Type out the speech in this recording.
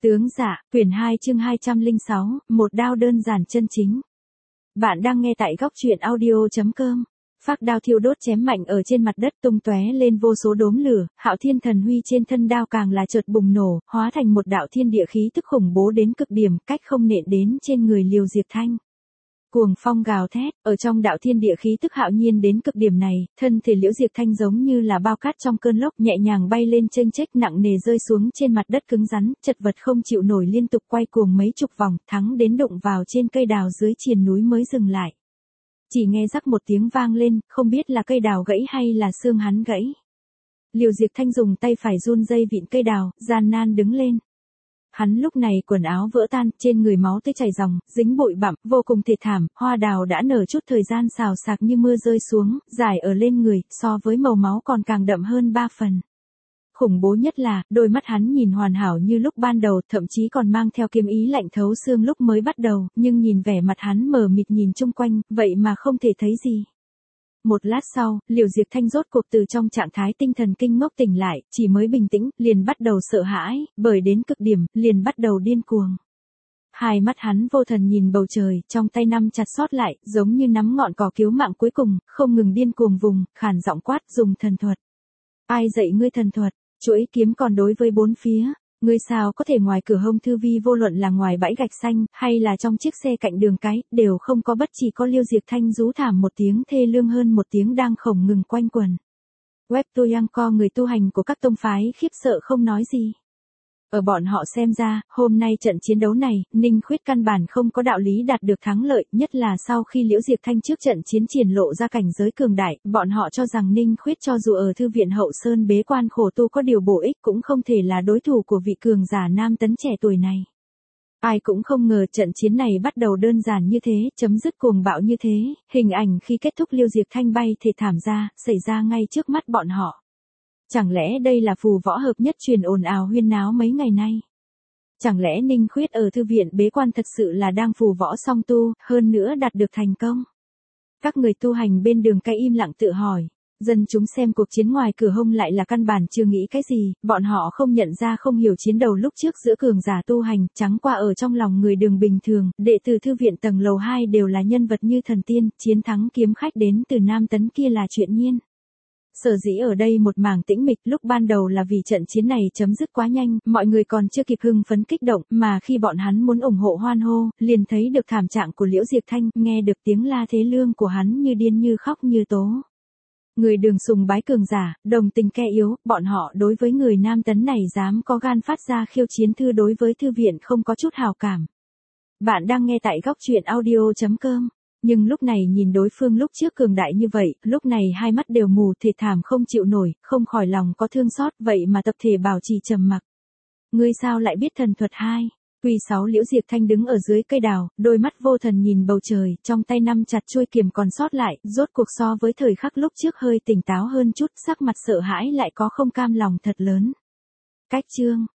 Tướng dạ, quyển 2 chương 206, một đao đơn giản chân chính. Bạn đang nghe tại góc truyện audio.com. Phác đao thiêu đốt chém mạnh ở trên mặt đất tung tóe lên vô số đốm lửa, Hạo Thiên Thần Huy trên thân đao càng là chợt bùng nổ, hóa thành một đạo thiên địa khí tức khủng bố đến cực điểm, cách không nện đến trên người Liêu Diệp Thanh. Cuồng phong gào thét, ở trong đạo thiên địa khí tức hạo nhiên đến cực điểm này, thân thể Liễu Diệp Thanh giống như là bao cát trong cơn lốc nhẹ nhàng bay lên chênh chếch nặng nề rơi xuống trên mặt đất cứng rắn, chật vật không chịu nổi liên tục quay cuồng mấy chục vòng, thắng đến đụng vào trên cây đào dưới triền núi mới dừng lại. Chỉ nghe rắc một tiếng vang lên, không biết là cây đào gãy hay là xương hắn gãy. Liễu Diệp Thanh dùng tay phải run dây vịn cây đào, gian nan đứng lên. Hắn lúc này quần áo vỡ tan, trên người máu tươi chảy ròng, dính bụi bặm, vô cùng thê thảm, hoa đào đã nở chút thời gian xào xạc như mưa rơi xuống, rải ở lên người, so với màu máu còn càng đậm hơn 3 phần. Khủng bố nhất là, đôi mắt hắn nhìn hoàn hảo như lúc ban đầu, thậm chí còn mang theo kiếm ý lạnh thấu xương lúc mới bắt đầu, nhưng nhìn vẻ mặt hắn mờ mịt nhìn chung quanh, vậy mà không thể thấy gì. Một lát sau, Liễu Diệp Thanh rốt cuộc từ trong trạng thái tinh thần kinh ngốc tỉnh lại, chỉ mới bình tĩnh, liền bắt đầu sợ hãi, bởi đến cực điểm, liền bắt đầu điên cuồng. Hai mắt hắn vô thần nhìn bầu trời, trong tay nắm chặt sót lại, giống như nắm ngọn cỏ cứu mạng cuối cùng, không ngừng điên cuồng vùng, khản giọng quát dùng thần thuật. Ai dạy ngươi thần thuật? Chuỗi kiếm còn đối với bốn phía. Ngươi sao có thể ngoài cửa hông thư vi vô luận là ngoài bãi gạch xanh, hay là trong chiếc xe cạnh đường cái, đều không có bất chỉ có Liêu Diệp Thanh rú thảm một tiếng thê lương hơn một tiếng đang không ngừng quanh quẩn. Web Toyangco người tu hành của các tông phái khiếp sợ không nói gì. Ở bọn họ xem ra, hôm nay trận chiến đấu này, Ninh Khuyết căn bản không có đạo lý đạt được thắng lợi, nhất là sau khi Liễu Diệp Thanh trước trận chiến triển lộ ra cảnh giới cường đại, bọn họ cho rằng Ninh Khuyết cho dù ở thư viện Hậu Sơn bế quan khổ tu có điều bổ ích cũng không thể là đối thủ của vị cường giả nam tấn trẻ tuổi này. Ai cũng không ngờ trận chiến này bắt đầu đơn giản như thế, chấm dứt cuồng bạo như thế, hình ảnh khi kết thúc Liêu Diệp Thanh bay thê thảm ra, xảy ra ngay trước mắt bọn họ. Chẳng lẽ đây là phù võ hợp nhất truyền ồn ào huyên náo mấy ngày nay? Chẳng lẽ Ninh Khuyết ở thư viện bế quan thật sự là đang phù võ song tu, hơn nữa đạt được thành công? Các người tu hành bên đường cái im lặng tự hỏi. Dân chúng xem cuộc chiến ngoài cửa hông lại là căn bản chưa nghĩ cái gì, bọn họ không nhận ra không hiểu chiến đầu lúc trước giữa cường giả tu hành, trắng qua ở trong lòng người đường bình thường, đệ tử thư viện tầng lầu 2 đều là nhân vật như thần tiên, chiến thắng kiếm khách đến từ Nam Tấn kia là chuyện nhiên. Sở dĩ ở đây một mảng tĩnh mịch lúc ban đầu là vì trận chiến này chấm dứt quá nhanh, mọi người còn chưa kịp hưng phấn kích động, mà khi bọn hắn muốn ủng hộ hoan hô, liền thấy được thảm trạng của Liễu Diệp Thanh, nghe được tiếng la thế lương của hắn như điên như khóc như tố. Người đường sùng bái cường giả, đồng tình kẻ yếu, bọn họ đối với người Nam Tấn này dám có gan phát ra khiêu chiến thư đối với thư viện không có chút hào cảm. Bạn đang nghe tại góc truyện audio.com. Nhưng lúc này nhìn đối phương lúc trước cường đại như vậy, lúc này hai mắt đều mù thê thảm không chịu nổi, không khỏi lòng có thương xót, vậy mà tập thể bảo trì trầm mặc. Ngươi sao lại biết thần thuật 2? Quy 6 Liễu Diệp Thanh đứng ở dưới cây đào, đôi mắt vô thần nhìn bầu trời, trong tay nắm chặt chuôi kiếm còn sót lại, rốt cuộc so với thời khắc lúc trước hơi tỉnh táo hơn chút, sắc mặt sợ hãi lại có không cam lòng thật lớn. Cách chương,